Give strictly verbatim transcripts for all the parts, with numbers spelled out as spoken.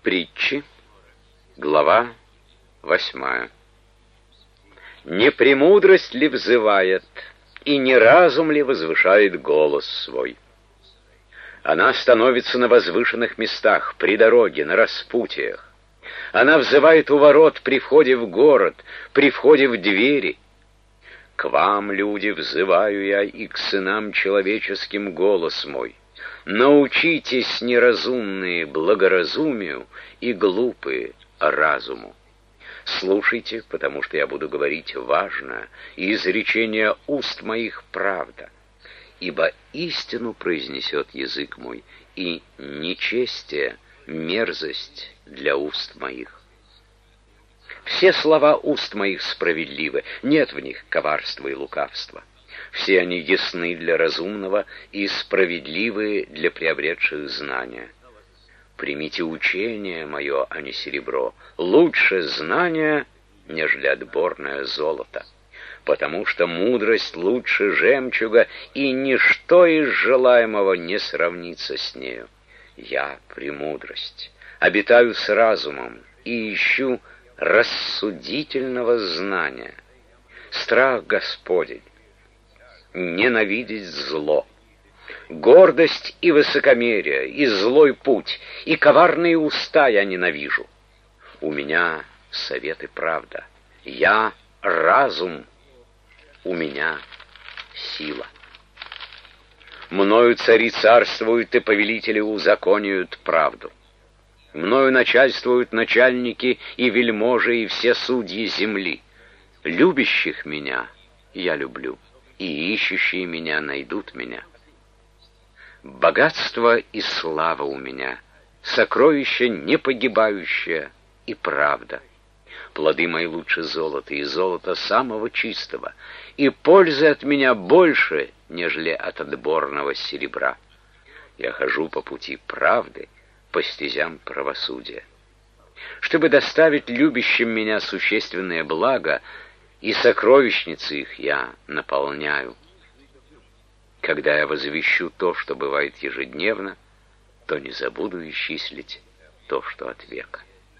Притчи, глава восьмая. Не премудрость ли взывает, и не разум ли возвышает голос свой? Она становится на возвышенных местах, при дороге, на распутиях. Она взывает у ворот при входе в город, при входе в двери. К вам, люди, взываю я, и к сынам человеческим голос мой. Научитесь, неразумные, благоразумию, и глупые разуму. Слушайте, потому что я буду говорить важно, и изречение уст моих правда. Ибо истину произнесет язык мой, и нечестие — мерзость для уст моих. Все слова уст моих справедливы, нет в них коварства и лукавства. Все они ясны для разумного и справедливы для приобретших знания. Примите учение мое, а не серебро, лучше знания, нежели отборное золото. Потому что мудрость лучше жемчуга, и ничто из желаемого не сравнится с нею. Я премудрость, обитаю с разумом и ищу рассудительного знания. Страх Господень, ненавидеть зло, гордость и высокомерие, и злой путь, и коварные уста я ненавижу. У меня совет и правда, я разум, у меня сила. Мною цари царствуют, и повелители узаконивают правду. Мною начальствуют начальники и вельможи, и все судьи земли. Любящих меня я люблю, и ищущие меня найдут меня. Богатство и слава у меня, сокровище непогибающее и правда. Плоды мои лучше золота, и золота самого чистого, и пользы от меня больше, нежели от отборного серебра. Я хожу по пути правды, по стезям правосудия. Чтобы доставить любящим меня существенное благо, и сокровищницы их я наполняю. Когда я возвещу то, что бывает ежедневно, то не забуду исчислить то, что от века.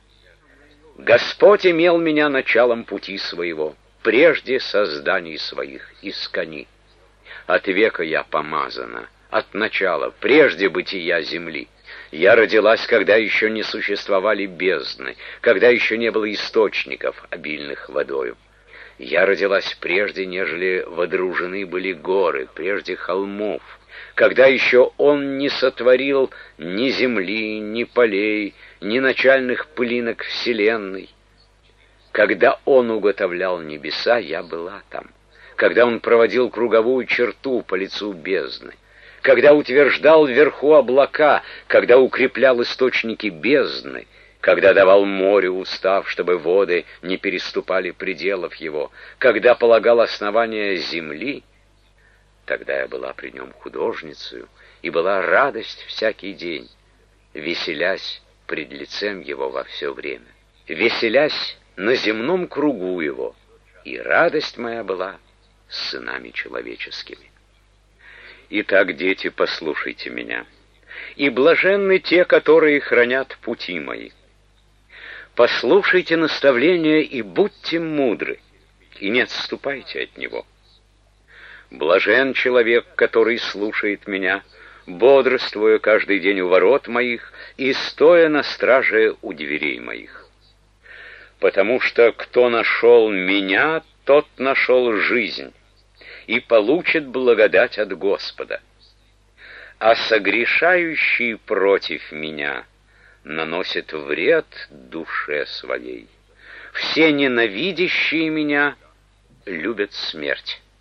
Господь имел меня началом пути своего, прежде созданий своих искони. От века я помазана, от начала, прежде бытия земли. Я родилась, когда еще не существовали бездны, когда еще не было источников, обильных водою. Я родилась прежде, нежели водружены были горы, прежде холмов, когда еще Он не сотворил ни земли, ни полей, ни начальных пылинок вселенной. Когда Он уготовлял небеса, я была там. Когда Он проводил круговую черту по лицу бездны, когда утверждал вверху облака, когда укреплял источники бездны, когда давал морю устав, чтобы воды не переступали пределов его, когда полагал основания земли, тогда я была при нем художницею, и была радость всякий день, веселясь пред лицем его во все время, веселясь на земном кругу его, и радость моя была с сынами человеческими. Итак, дети, послушайте меня, и блаженны те, которые хранят пути мои. Послушайте наставления и будьте мудры, и не отступайте от него. Блажен человек, который слушает меня, бодрствуя каждый день у ворот моих и стоя на страже у дверей моих. Потому что кто нашел меня, тот нашел жизнь и получит благодать от Господа. А согрешающий против меня наносит вред душе своей. Все ненавидящие меня любят смерть.